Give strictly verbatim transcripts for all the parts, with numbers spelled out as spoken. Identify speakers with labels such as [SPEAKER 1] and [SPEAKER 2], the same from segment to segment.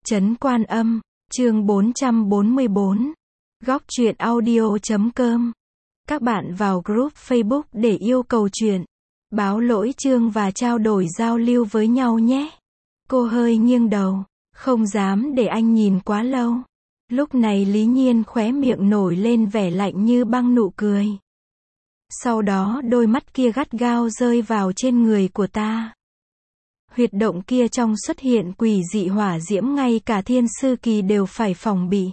[SPEAKER 1] Trấn Quan Âm, chương bốn trăm bốn mươi bốn. Góc truyện audio chấm com. Các bạn vào group Facebook để yêu cầu truyện, báo lỗi chương và trao đổi giao lưu với nhau nhé. Cô hơi nghiêng đầu, không dám để anh nhìn quá lâu. Lúc này Lý Nhiên khóe miệng nổi lên vẻ lạnh như băng nụ cười. Sau đó đôi mắt kia gắt gao rơi vào trên người của ta. Huyệt động kia trong xuất hiện quỷ dị hỏa diễm, ngay cả thiên sư kỳ đều phải phòng bị.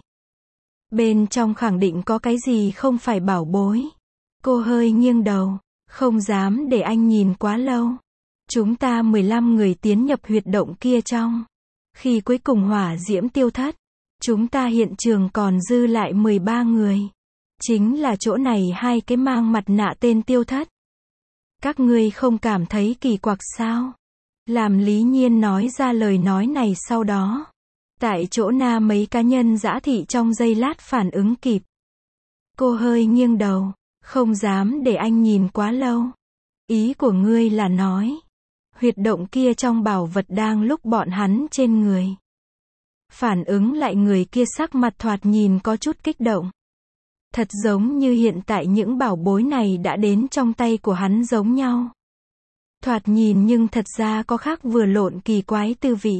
[SPEAKER 1] Bên trong khẳng định có cái gì không phải bảo bối. Cô hơi nghiêng đầu, không dám để anh nhìn quá lâu. Chúng ta mười lăm người tiến nhập huyệt động kia trong. Khi cuối cùng hỏa diễm tiêu thất, chúng ta hiện trường còn dư lại mười ba người. Chính là chỗ này hai cái mang mặt nạ tên tiêu thất. Các ngươi không cảm thấy kỳ quặc sao? Làm Lý Nhiên nói ra lời nói này sau đó. Tại chỗ na mấy cá nhân dã thị trong giây lát phản ứng kịp. Cô hơi nghiêng đầu, không dám để anh nhìn quá lâu. Ý của ngươi là nói, huyệt động kia trong bảo vật đang lúc bọn hắn trên người. Phản ứng lại người kia sắc mặt thoạt nhìn có chút kích động. Thật giống như hiện tại những bảo bối này đã đến trong tay của hắn giống nhau. Thoạt nhìn nhưng thật ra có khác vừa lộn kỳ quái tư vị.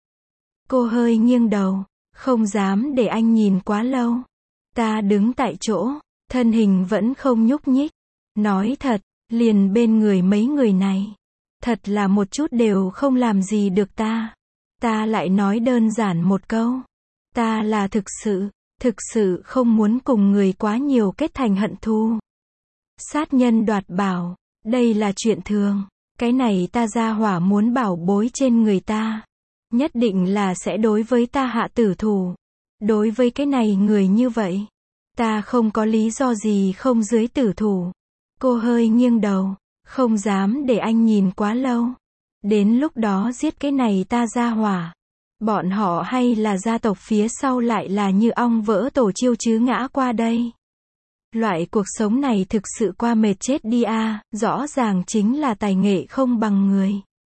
[SPEAKER 1] Cô hơi nghiêng đầu, không dám để anh nhìn quá lâu. Ta đứng tại chỗ, thân hình vẫn không nhúc nhích. Nói thật, liền bên người mấy người này, thật là một chút đều không làm gì được ta. Ta lại nói đơn giản một câu. Ta là thực sự, thực sự không muốn cùng người quá nhiều kết thành hận thù. Sát nhân đoạt bảo, đây là chuyện thường. Cái này ta ra hỏa muốn bảo bối trên người ta, nhất định là sẽ đối với ta hạ tử thủ. Đối với cái này người như vậy, ta không có lý do gì không dưới tử thủ. Cô hơi nghiêng đầu, không dám để anh nhìn quá lâu. Đến lúc đó giết cái này ta ra hỏa. Bọn họ hay là gia tộc phía sau lại là như ong vỡ tổ chiêu chứ ngã qua đây. Loại cuộc sống này thực sự qua mệt chết đi a, rõ ràng chính là tài nghệ không bằng người.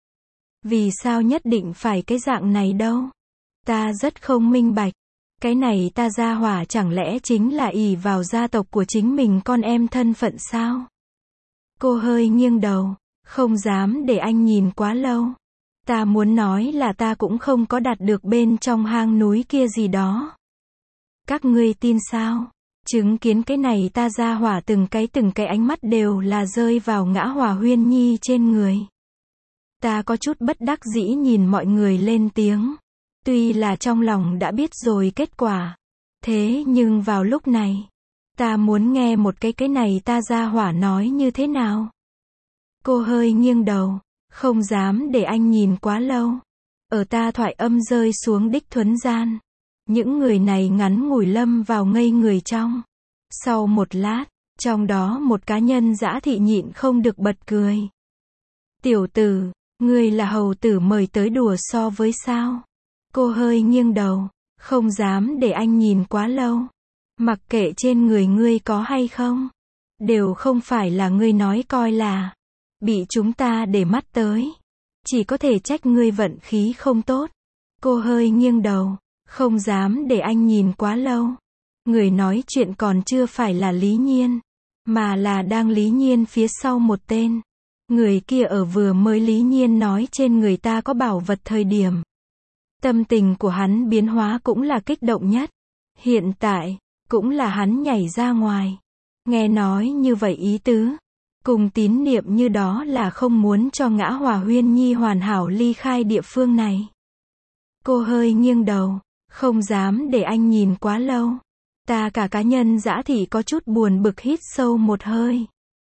[SPEAKER 1] Vì sao nhất định phải cái dạng này đâu? Ta rất không minh bạch. Cái này ta ra hỏa chẳng lẽ chính là ỷ vào gia tộc của chính mình con em thân phận sao? Cô hơi nghiêng đầu, không dám để anh nhìn quá lâu. Ta muốn nói là ta cũng không có đạt được bên trong hang núi kia gì đó. Các ngươi tin sao? Chứng kiến cái này ta ra hỏa từng cái từng cái ánh mắt đều là rơi vào Ngã Hòa Huyên Nhi trên người. Ta có chút bất đắc dĩ nhìn mọi người lên tiếng. Tuy là trong lòng đã biết rồi kết quả. Thế nhưng vào lúc này, ta muốn nghe một cái cái này ta ra hỏa nói như thế nào. Cô hơi nghiêng đầu, không dám để anh nhìn quá lâu. Ở ta thoại âm rơi xuống đích thuấn gian. Những người này ngắn ngủi lâm vào ngây người trong. Sau một lát, trong đó một cá nhân dã thị nhịn không được bật cười. Tiểu tử, ngươi là hầu tử mời tới đùa so với sao? Cô hơi nghiêng đầu, không dám để anh nhìn quá lâu. Mặc kệ trên người ngươi có hay không, đều không phải là ngươi nói coi là bị chúng ta để mắt tới. Chỉ có thể trách ngươi vận khí không tốt. Cô hơi nghiêng đầu, không dám để anh nhìn quá lâu. Người nói chuyện còn chưa phải là Lý Nhiên, mà là đang Lý Nhiên phía sau một tên. Người kia ở vừa mới Lý Nhiên nói trên người ta có bảo vật thời điểm. Tâm tình của hắn biến hóa cũng là kích động nhất. Hiện tại, cũng là hắn nhảy ra ngoài. Nghe nói như vậy ý tứ. Cùng tín niệm như đó là không muốn cho Ngã Hòa Huyên Nhi hoàn hảo ly khai địa phương này. Cô hơi nghiêng đầu, không dám để anh nhìn quá lâu. Ta cả cá nhân dã thị có chút buồn bực hít sâu một hơi.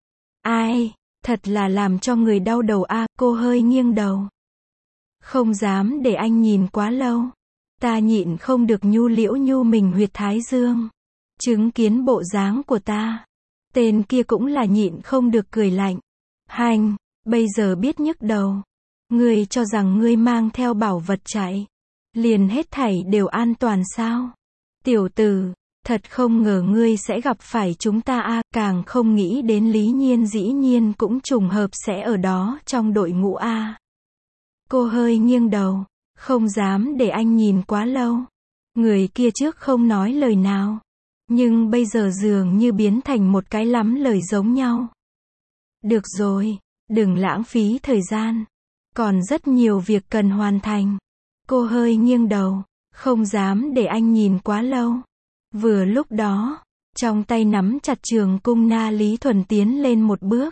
[SPEAKER 1] Ai, thật là làm cho người đau đầu a. Cô hơi nghiêng đầu, không dám để anh nhìn quá lâu. Ta nhịn không được nhu liễu nhu mình huyệt thái dương. Chứng kiến bộ dáng của ta, tên kia cũng là nhịn không được cười lạnh. Hành, bây giờ biết nhức đầu. Ngươi cho rằng ngươi mang theo bảo vật chạy, liền hết thảy đều an toàn sao? Tiểu tử, thật không ngờ ngươi sẽ gặp phải chúng ta a, càng không nghĩ đến Lý Nhiên dĩ nhiên cũng trùng hợp sẽ ở đó trong đội ngũ a. Cô hơi nghiêng đầu, Không dám để anh nhìn quá lâu. Người kia trước không nói lời nào, nhưng bây giờ dường như biến thành một cái lắm lời giống nhau. Được rồi, đừng lãng phí thời gian. Còn rất nhiều việc cần hoàn thành. Cô hơi nghiêng đầu, không dám để anh nhìn quá lâu. Vừa lúc đó, trong tay nắm chặt trường cung Na Lý Thuần tiến lên một bước.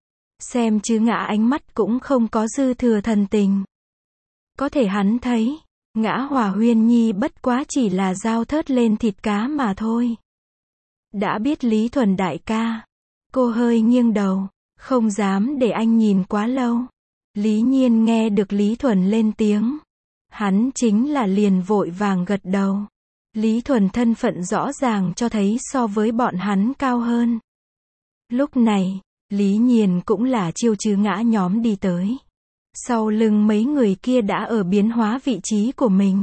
[SPEAKER 1] Xem chứ Ngã ánh mắt cũng không có dư thừa thần tình. Có thể hắn thấy, Ngã Hòa Huyên Nhi bất quá chỉ là dao thớt lên thịt cá mà thôi. Đã biết Lý Thuần đại ca. Cô hơi nghiêng đầu, không dám để anh nhìn quá lâu. Lý Nhiên nghe được Lý Thuần lên tiếng. Hắn chính là liền vội vàng gật đầu. Lý Thuần thân phận rõ ràng cho thấy so với bọn hắn cao hơn. Lúc này, Lý Nhiên cũng là chiêu chứ Ngã nhóm đi tới. Sau lưng mấy người kia đã ở biến hóa vị trí của mình.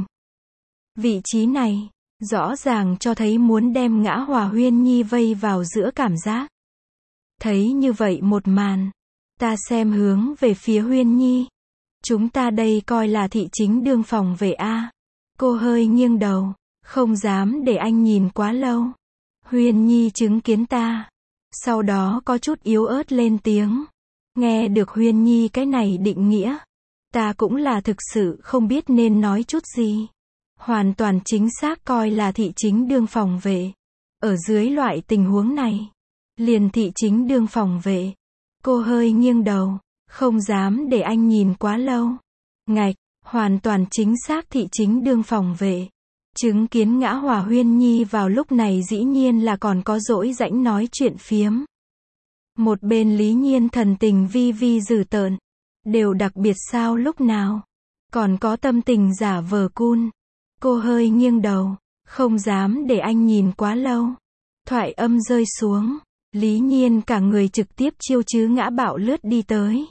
[SPEAKER 1] Vị trí này, rõ ràng cho thấy muốn đem Ngã Hòa Huyên Nhi vây vào giữa cảm giác. Thấy như vậy một màn, ta xem hướng về phía Huyên Nhi. Chúng ta đây coi là thị chính đương phòng vệ a. Cô hơi nghiêng đầu, không dám để anh nhìn quá lâu. Huyên Nhi chứng kiến ta. Sau đó có chút yếu ớt lên tiếng. Nghe được Huyên Nhi cái này định nghĩa. Ta cũng là thực sự không biết nên nói chút gì. Hoàn toàn chính xác coi là thị chính đương phòng vệ. Ở dưới loại tình huống này, liền thị chính đương phòng vệ. Cô hơi nghiêng đầu, không dám để anh nhìn quá lâu. Ngạch, hoàn toàn chính xác thị chính đương phòng vệ. Chứng kiến Ngã Hòa Huyên Nhi vào lúc này dĩ nhiên là còn có dỗi rãnh nói chuyện phiếm. Một bên Lý Nhiên thần tình vi vi dữ tợn. Đều đặc biệt sao lúc nào. Còn có tâm tình giả vờ cool. Cô hơi nghiêng đầu, không dám để anh nhìn quá lâu. Thoại âm rơi xuống. Lý Nhiên cả người trực tiếp chiêu chứ Ngã bạo lướt đi tới.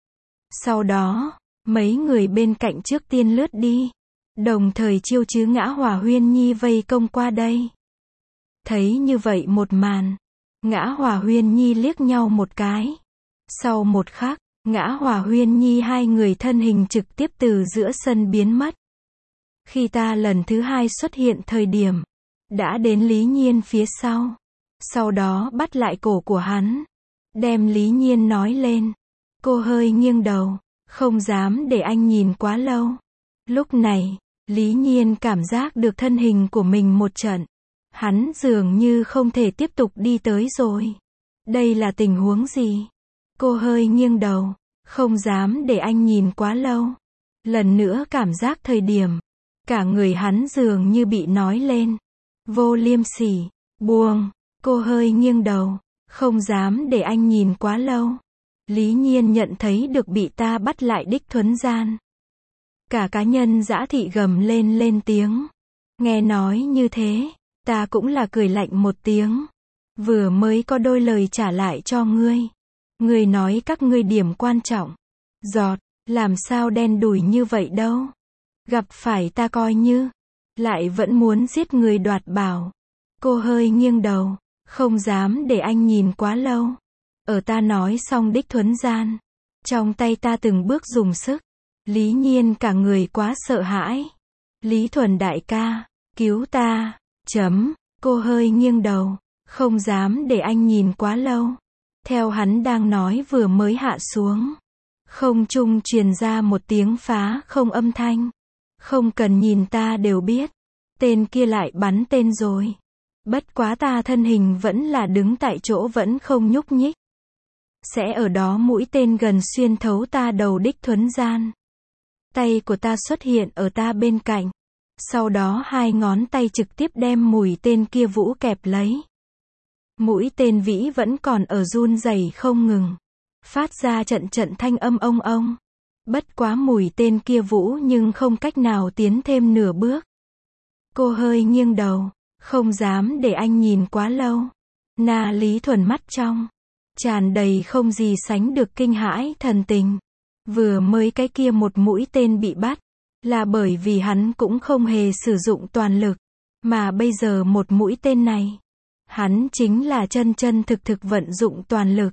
[SPEAKER 1] Sau đó, mấy người bên cạnh trước tiên lướt đi. Đồng thời chiêu chứ Ngã Hòa Huyên Nhi vây công qua đây. Thấy như vậy một màn, Ngã Hòa Huyên Nhi liếc nhau một cái. Sau một khắc, Ngã Hòa Huyên Nhi hai người thân hình trực tiếp từ giữa sân biến mất. Khi ta lần thứ hai xuất hiện thời điểm, đã đến Lý Nhiên phía sau. Sau đó bắt lại cổ của hắn. Đem Lý Nhiên nói lên. Cô hơi nghiêng đầu, không dám để anh nhìn quá lâu. Lúc này, Lý Nhiên cảm giác được thân hình của mình một trận. Hắn dường như không thể tiếp tục đi tới rồi. Đây là tình huống gì? Cô hơi nghiêng đầu, không dám để anh nhìn quá lâu. Lần nữa cảm giác thời điểm, cả người hắn dường như bị nói lên. Vô liêm sỉ, buông. Cô hơi nghiêng đầu, không dám để anh nhìn quá lâu. Lý Nhiên nhận thấy được bị ta bắt lại đích thuấn gian. Cả cá nhân dã thị gầm lên lên tiếng. Nghe nói như thế, ta cũng là cười lạnh một tiếng. Vừa mới có đôi lời trả lại cho ngươi. Ngươi nói các ngươi điểm quan trọng. Giọt, làm sao đen đủi như vậy đâu. Gặp phải ta coi như, lại vẫn muốn giết người đoạt bảo. Cô hơi nghiêng đầu, không dám để anh nhìn quá lâu. Ở ta nói xong đích thuấn gian. Trong tay ta từng bước dùng sức. Lý Nhiên cả người quá sợ hãi. Lý Thuần đại ca, cứu ta, chấm. Cô hơi nghiêng đầu, không dám để anh nhìn quá lâu. Theo hắn đang nói vừa mới hạ xuống. Không trung truyền ra một tiếng phá không âm thanh. Không cần nhìn ta đều biết. Tên kia lại bắn tên rồi. Bất quá ta thân hình vẫn là đứng tại chỗ vẫn không nhúc nhích. Sẽ ở đó mũi tên gần xuyên thấu ta đầu đích thuấn gian. Tay của ta xuất hiện ở ta bên cạnh. Sau đó hai ngón tay trực tiếp đem mũi tên kia vũ kẹp lấy. Mũi tên vĩ vẫn còn ở run rẩy không ngừng. Phát ra trận trận thanh âm ông ông. Bất quá mũi tên kia vũ nhưng không cách nào tiến thêm nửa bước. Cô hơi nghiêng đầu, không dám để anh nhìn quá lâu. Na Lý Thuần mắt trong, tràn đầy không gì sánh được kinh hãi thần tình. Vừa mới cái kia một mũi tên bị bắt, là bởi vì hắn cũng không hề sử dụng toàn lực. Mà bây giờ một mũi tên này, hắn chính là chân chân thực thực vận dụng toàn lực.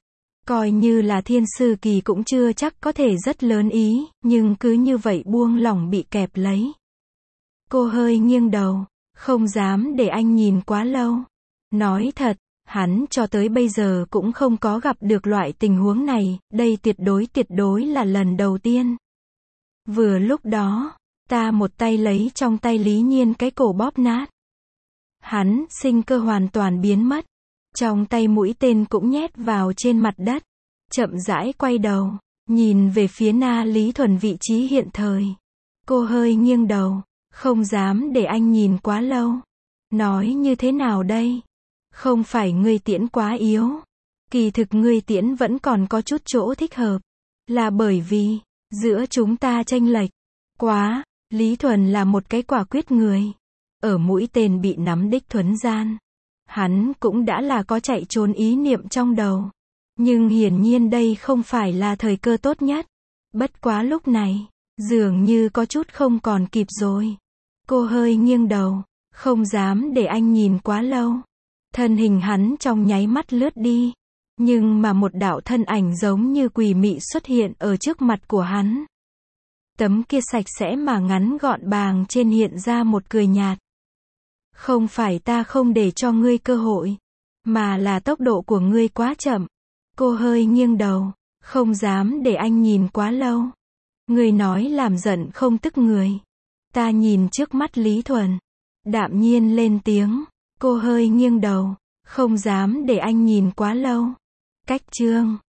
[SPEAKER 1] Coi như là thiên sư kỳ cũng chưa chắc có thể rất lớn ý, nhưng cứ như vậy buông lỏng bị kẹp lấy. Cô hơi nghiêng đầu, không dám để anh nhìn quá lâu. Nói thật, hắn cho tới bây giờ cũng không có gặp được loại tình huống này, đây tuyệt đối tuyệt đối là lần đầu tiên. Vừa lúc đó, ta một tay lấy trong tay Lý Nhiên cái cổ bóp nát. Hắn, sinh cơ hoàn toàn biến mất. Trong tay mũi tên cũng nhét vào trên mặt đất. Chậm rãi quay đầu, nhìn về phía Na Lý Thuần vị trí hiện thời. Cô hơi nghiêng đầu, không dám để anh nhìn quá lâu. Nói như thế nào đây? Không phải ngươi tiễn quá yếu. Kỳ thực ngươi tiễn vẫn còn có chút chỗ thích hợp. Là bởi vì, giữa chúng ta chênh lệch quá. Lý Thuần là một cái quả quyết người. Ở mũi tên bị nắm đích thuấn gian, hắn cũng đã là có chạy trốn ý niệm trong đầu. Nhưng hiển nhiên đây không phải là thời cơ tốt nhất. Bất quá lúc này, dường như có chút không còn kịp rồi. Cô hơi nghiêng đầu, không dám để anh nhìn quá lâu. Thân hình hắn trong nháy mắt lướt đi. Nhưng mà một đạo thân ảnh giống như quỷ mị xuất hiện ở trước mặt của hắn. Tấm kia sạch sẽ mà ngắn gọn bàng trên hiện ra một cười nhạt. Không phải ta không để cho ngươi cơ hội, mà là tốc độ của ngươi quá chậm. Cô hơi nghiêng đầu, không dám để anh nhìn quá lâu. Ngươi nói làm giận không tức người. Ta nhìn trước mắt Lý Thuần, đạm nhiên lên tiếng. Cô hơi nghiêng đầu, không dám để anh nhìn quá lâu. Cách chương